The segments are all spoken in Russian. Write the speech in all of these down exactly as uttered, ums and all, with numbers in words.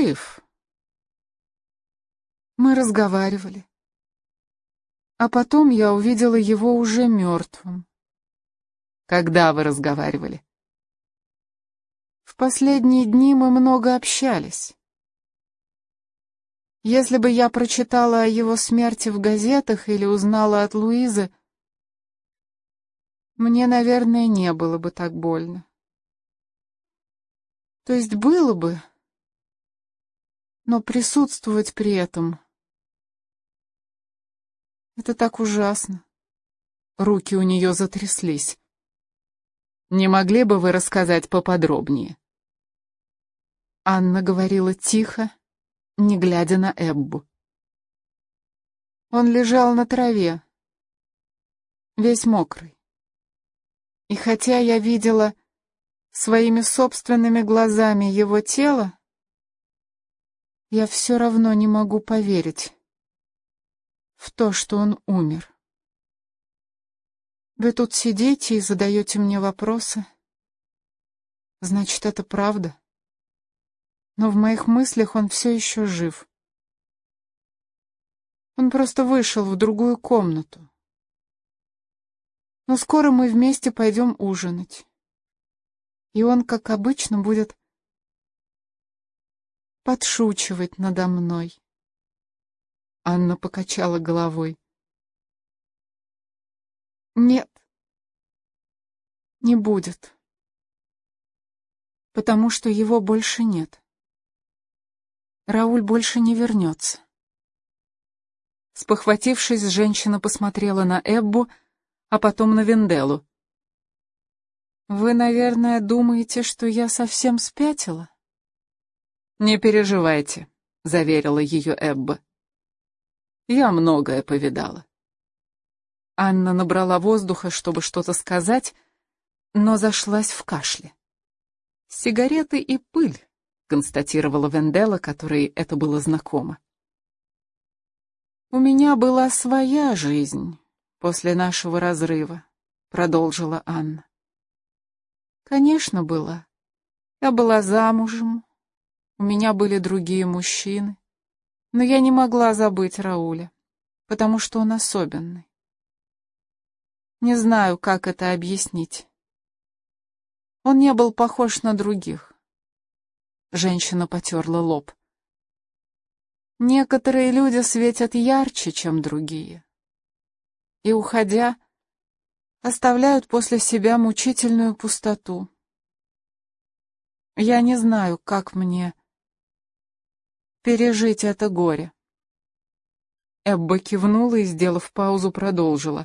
жив. Мы разговаривали. А потом я увидела его уже мертвым. Когда вы разговаривали? В последние дни мы много общались. Если бы я прочитала о его смерти в газетах или узнала от Луизы, мне, наверное, не было бы так больно. То есть было бы, но присутствовать при этом — это так ужасно. Руки у нее затряслись. Не могли бы вы рассказать поподробнее? Анна говорила тихо, не глядя на Эббу. Он лежал на траве, весь мокрый. И хотя я видела своими собственными глазами его тело, я все равно не могу поверить в то, что он умер. Вы тут сидите и задаете мне вопросы. Значит, это правда. Но в моих мыслях он все еще жив. Он просто вышел в другую комнату. Но скоро мы вместе пойдем ужинать. И он, как обычно, будет подшучивать надо мной. Анна покачала головой. Нет, не будет. Потому что его больше нет. Рауль больше не вернется. Спохватившись, женщина посмотрела на Эббу, а потом на Венделу. Вы, наверное, думаете, что я совсем спятила? Не переживайте, заверила ее Эбба. Я многое повидала. Анна набрала воздуха, чтобы что-то сказать, но зашлась в кашле. Сигареты и пыль, констатировала Вендела, которой это было знакомо. У меня была своя жизнь после нашего разрыва, продолжила Анна. Конечно, была. Я была замужем, у меня были другие мужчины, но я не могла забыть Рауля, потому что он особенный. Не знаю, как это объяснить. Он не был похож на других. Женщина потерла лоб. Некоторые люди светят ярче, чем другие. И, уходя, оставляют после себя мучительную пустоту. Я не знаю, как мне пережить это горе. Эбба кивнула и, сделав паузу, продолжила.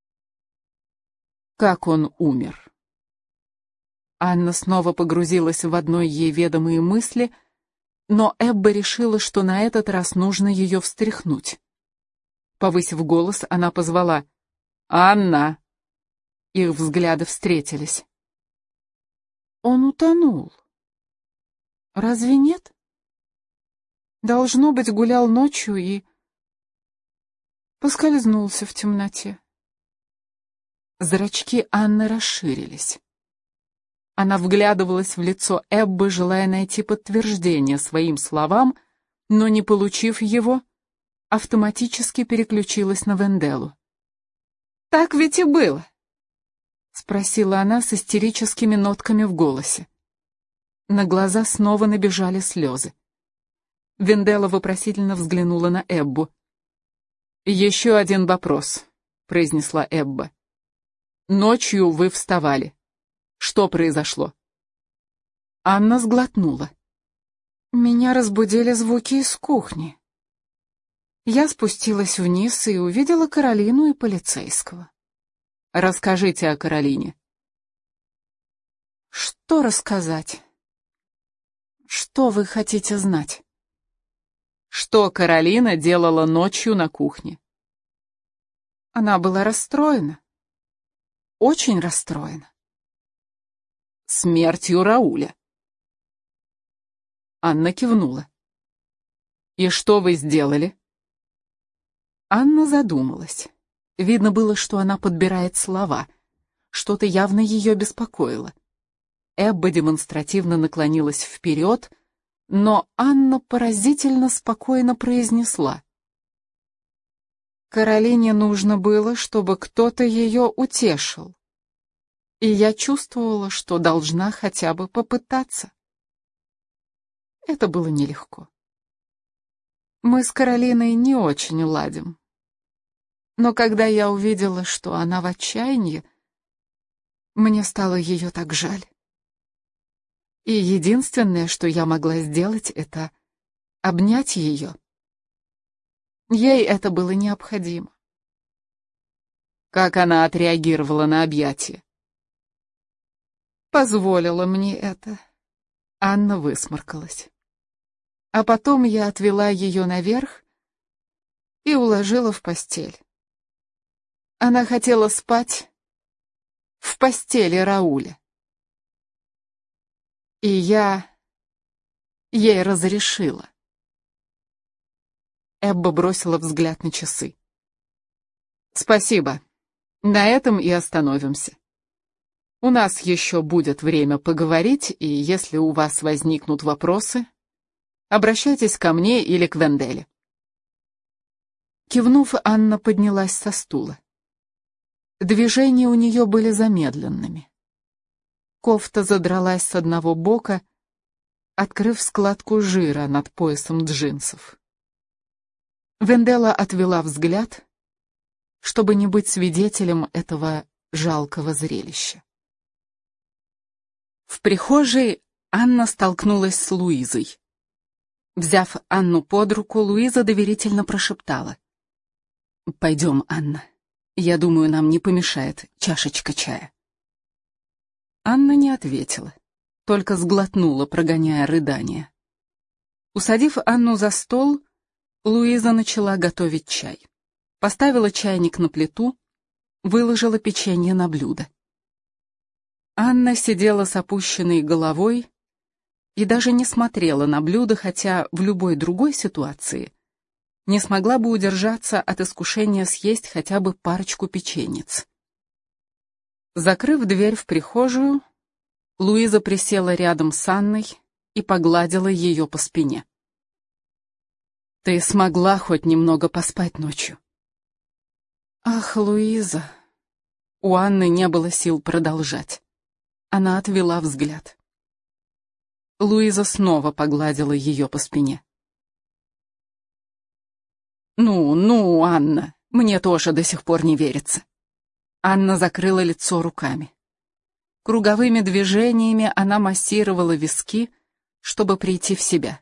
Как он умер? Анна снова погрузилась в одной ей ведомые мысли, но Эбба решила, что на этот раз нужно ее встряхнуть. Повысив голос, она позвала: «Анна!» Их взгляды встретились. Он утонул. Разве нет? Должно быть, гулял ночью и поскользнулся в темноте. Зрачки Анны расширились. Она вглядывалась в лицо Эббы, желая найти подтверждение своим словам, но, не получив его, автоматически переключилась на Венделу. «Так ведь и было?» — спросила она с истерическими нотками в голосе. На глаза снова набежали слезы. Вендела вопросительно взглянула на Эббу. «Еще один вопрос», — произнесла Эбба. «Ночью вы вставали. Что произошло?» Анна сглотнула. Меня разбудили звуки из кухни. Я спустилась вниз и увидела Каролину и полицейского. «Расскажите о Каролине». «Что рассказать? Что вы хотите знать?» «Что Каролина делала ночью на кухне?» Она была расстроена. Очень расстроена. «Смертью Рауля». Анна кивнула. «И что вы сделали?» Анна задумалась. Видно было, что она подбирает слова. Что-то явно ее беспокоило. Эбба демонстративно наклонилась вперед, но Анна поразительно спокойно произнесла: «Каролине нужно было, чтобы кто-то ее утешил, и я чувствовала, что должна хотя бы попытаться». Это было нелегко. Мы с Каролиной не очень ладим. Но когда я увидела, что она в отчаянии, мне стало ее так жаль. И единственное, что я могла сделать, это обнять ее. Ей это было необходимо. Как она отреагировала на объятие? Позволила мне это. Анна высморкалась. А потом я отвела ее наверх и уложила в постель. Она хотела спать в постели Рауля. И я ей разрешила. Эбба бросила взгляд на часы. «Спасибо. На этом и остановимся. У нас еще будет время поговорить, и если у вас возникнут вопросы, обращайтесь ко мне или к Венделе». Кивнув, Анна поднялась со стула. Движения у нее были замедленными. Кофта задралась с одного бока, открыв складку жира над поясом джинсов. Вендела отвела взгляд, чтобы не быть свидетелем этого жалкого зрелища. В прихожей Анна столкнулась с Луизой. Взяв Анну под руку, Луиза доверительно прошептала: «Пойдем, Анна. Я думаю, нам не помешает чашечка чая». Анна не ответила, только сглотнула, прогоняя рыдания. Усадив Анну за стол, Луиза начала готовить чай. Поставила чайник на плиту, выложила печенье на блюдо. Анна сидела с опущенной головой и даже не смотрела на блюдо, хотя в любой другой ситуации не смогла бы удержаться от искушения съесть хотя бы парочку печенец. Закрыв дверь в прихожую, Луиза присела рядом с Анной и погладила ее по спине. «Ты смогла хоть немного поспать ночью?» «Ах, Луиза!» У Анны не было сил продолжать. Она отвела взгляд. Луиза снова погладила ее по спине. «Ну, ну, Анна, мне тоже до сих пор не верится». Анна закрыла лицо руками. Круговыми движениями она массировала виски, чтобы прийти в себя.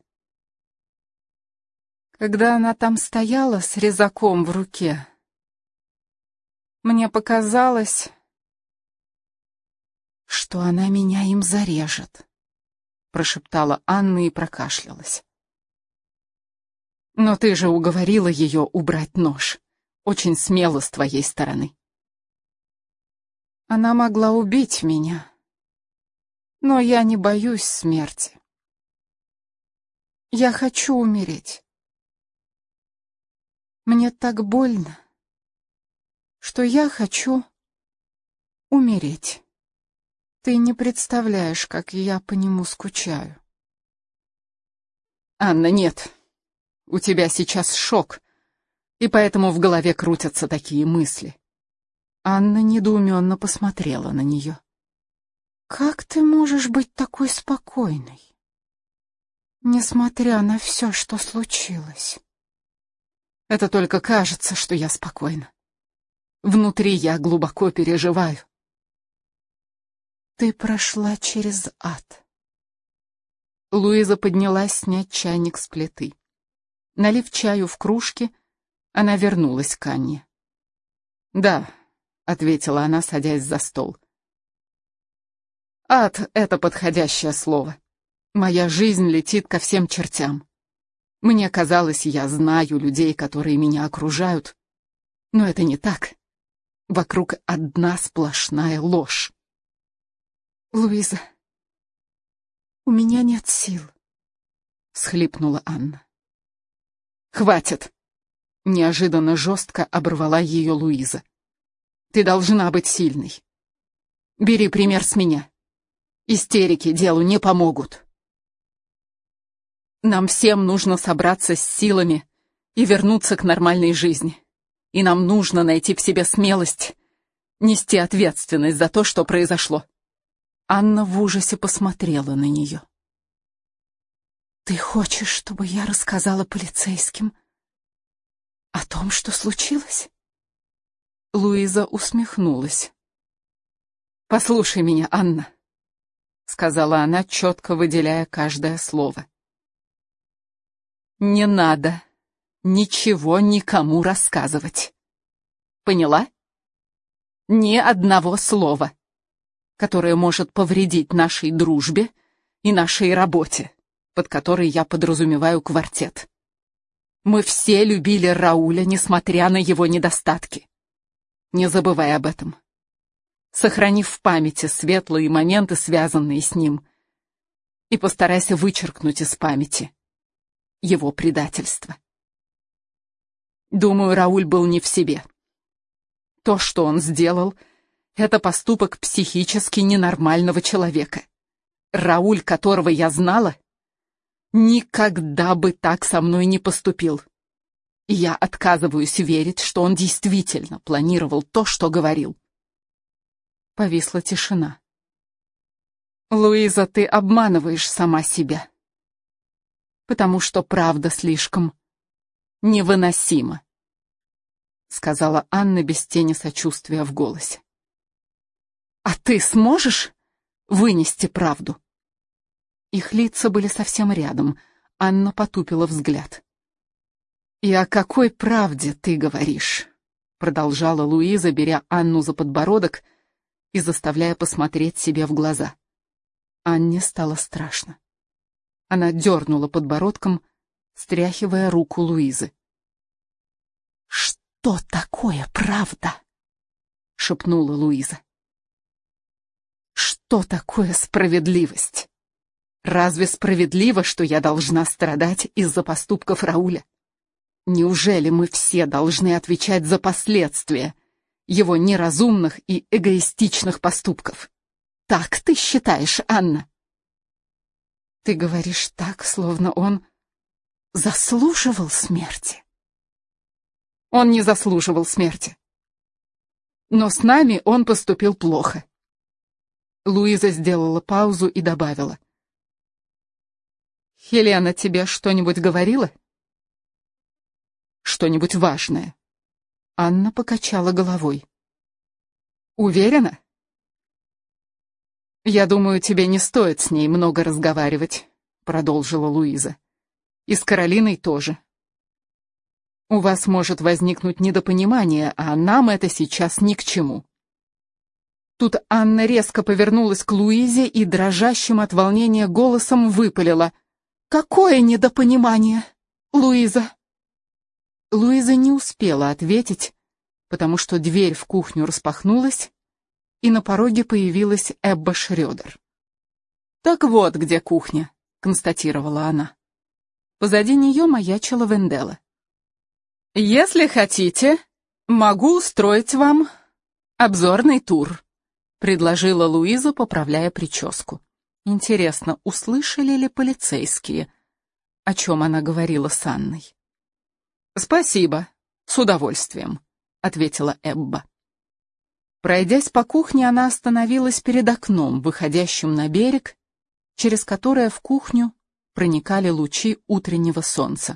Когда она там стояла с резаком в руке, мне показалось, что она меня им зарежет, прошептала Анна и прокашлялась. «Но ты же уговорила ее убрать нож. Очень смело с твоей стороны». «Она могла убить меня, но я не боюсь смерти. Я хочу умереть. Мне так больно, что я хочу умереть. Ты не представляешь, как я по нему скучаю». «Анна, нет. У тебя сейчас шок, и поэтому в голове крутятся такие мысли». Анна недоуменно посмотрела на нее. «Как ты можешь быть такой спокойной, несмотря на все, что случилось?» «Это только кажется, что я спокойна. Внутри я глубоко переживаю». «Ты прошла через ад». Луиза поднялась снять чайник с плиты. Налив чаю в кружки, она вернулась к Анне. «Да», — ответила она, садясь за стол. «Ад — это подходящее слово. Моя жизнь летит ко всем чертям. Мне казалось, я знаю людей, которые меня окружают, но это не так. Вокруг одна сплошная ложь». «Луиза, у меня нет сил», — всхлипнула Анна. «Хватит!» — неожиданно жестко оборвала ее Луиза. «Ты должна быть сильной. Бери пример с меня. Истерики делу не помогут». Нам всем нужно собраться с силами и вернуться к нормальной жизни. И нам нужно найти в себе смелость нести ответственность за то, что произошло». Анна в ужасе посмотрела на нее. «Ты хочешь, чтобы я рассказала полицейским о том, что случилось?» Луиза усмехнулась. «Послушай меня, Анна», — сказала она, четко выделяя каждое слово. «Не надо ничего никому рассказывать. Поняла? Ни одного слова, которое может повредить нашей дружбе и нашей работе, под которой я подразумеваю квартет. Мы все любили Рауля, несмотря на его недостатки. Не забывай об этом. Сохрани в памяти светлые моменты, связанные с ним, и постарайся вычеркнуть из памяти его предательство. Думаю, Рауль был не в себе. То, что он сделал, это поступок психически ненормального человека. Рауль, которого я знала, никогда бы так со мной не поступил. И я отказываюсь верить, что он действительно планировал то, что говорил. Повисла тишина. «Луиза, ты обманываешь сама себя. Потому что правда слишком невыносима», — сказала Анна без тени сочувствия в голосе. «А ты сможешь вынести правду?» Их лица были совсем рядом. Анна потупила взгляд. «И о какой правде ты говоришь?» — продолжала Луиза, беря Анну за подбородок и заставляя посмотреть себе в глаза. Анне стало страшно. Она дернула подбородком, стряхивая руку Луизы. «Что такое правда?» — шепнула Луиза. «Что такое справедливость? Разве справедливо, что я должна страдать из-за поступков Рауля? Неужели мы все должны отвечать за последствия его неразумных и эгоистичных поступков? Так ты считаешь, Анна?» «Ты говоришь так, словно он заслуживал смерти». Он не заслуживал смерти. Но с нами он поступил плохо. Луиза сделала паузу и добавила. «Хелена тебе что-нибудь говорила? Что-нибудь важное?» Анна покачала головой. «Уверена?» «Я думаю, тебе не стоит с ней много разговаривать», — продолжила Луиза. «И с Каролиной тоже. У вас может возникнуть недопонимание, а нам это сейчас ни к чему». Тут Анна резко повернулась к Луизе и дрожащим от волнения голосом выпалила: «Какое недопонимание, Луиза?» Луиза не успела ответить, потому что дверь в кухню распахнулась, и на пороге появилась Эбба Шрёдер. «Так вот где кухня», — констатировала она. Позади нее маячила Венделла. «Если хотите, могу устроить вам обзорный тур», — предложила Луиза, поправляя прическу. Интересно, услышали ли полицейские, о чем она говорила с Анной? «Спасибо, с удовольствием», — ответила Эбба. Пройдясь по кухне, она остановилась перед окном, выходящим на берег, через которое в кухню проникали лучи утреннего солнца.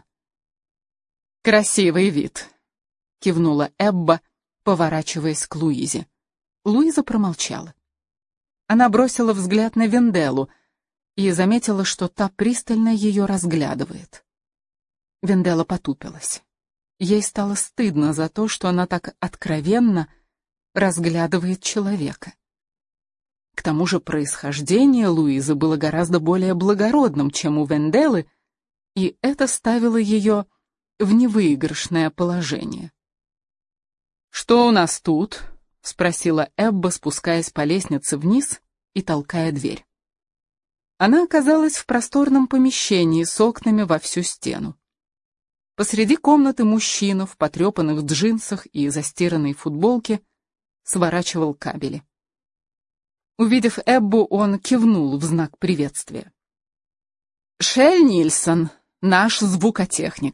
«Красивый вид», — кивнула Эбба, поворачиваясь к Луизе. Луиза промолчала. Она бросила взгляд на Венделлу и заметила, что та пристально ее разглядывает. Венделла потупилась. Ей стало стыдно за то, что она так откровенно разглядывает человека. К тому же происхождение Луизы было гораздо более благородным, чем у Венделлы, и это ставило ее в невыигрышное положение. «Что у нас тут?» — спросила Эбба, спускаясь по лестнице вниз и толкая дверь. Она оказалась в просторном помещении с окнами во всю стену. Посреди комнаты мужчина в потрепанных джинсах и застиранной футболке сворачивал кабели. Увидев Эббу, он кивнул в знак приветствия. Шель Нильсон, наш звукотехник.